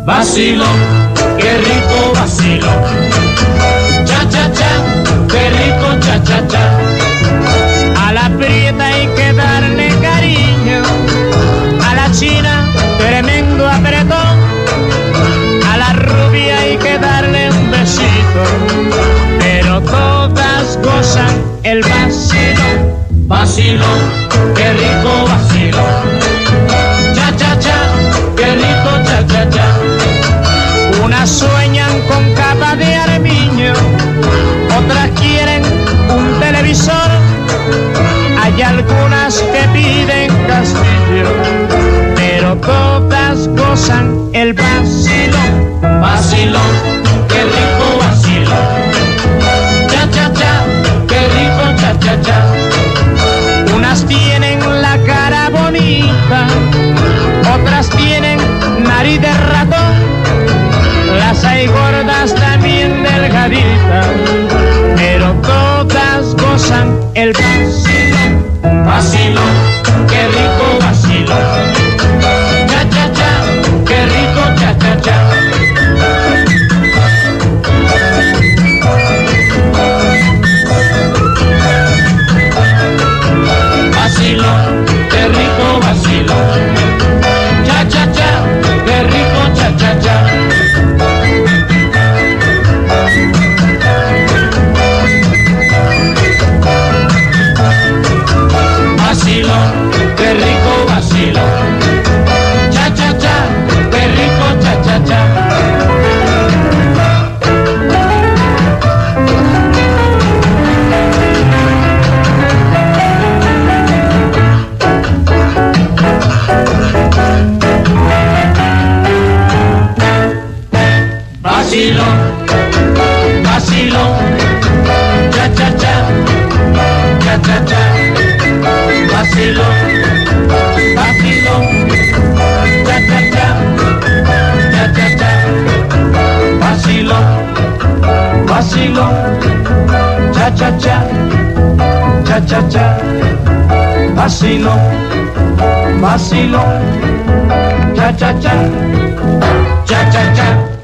Vacilo, qué rico vacilo. Cha, cha, cha, qué rico cha, cha, cha. A la prieta hay que darle cariño, a la china tremendo apretón, a la rubia hay que darle un besito, pero todas gozan el vacilo. Vacilo, qué rico vacilo. Cha, cha, cha, qué rico cha, cha, cha. Unas sueñan con capa de armiño, otras quieren un televisor, hay algunas que piden castillo, pero todas gozan el vacilo. Vacilo, qué rico vacilo. Cha, cha, cha, qué rico cha, cha, cha. Unas tienen la cara bonita, otras tienen nariz de ratón, las hay gordas también delgaditas, pero todas gozan el vacilo. Vacilo, qué rico vacilo. Cha, cha, cha, qué rico cha, cha, cha. Vacilo, qué rico vacilo. Cha, cha, cha, qué rico cha, cha, cha. Vacilo, qué rico vacilo. Cha, cha, cha, qué rico cha, cha, cha. Vacilo, vacilo, cha, cha, cha, cha, cha, cha. Vacilo, vacilo, cha, cha, cha, cha, cha, cha. Vacilo, vacilo, cha, cha, cha, cha, cha, cha. Vacilo, vacilo, cha, cha, cha, cha, cha, cha.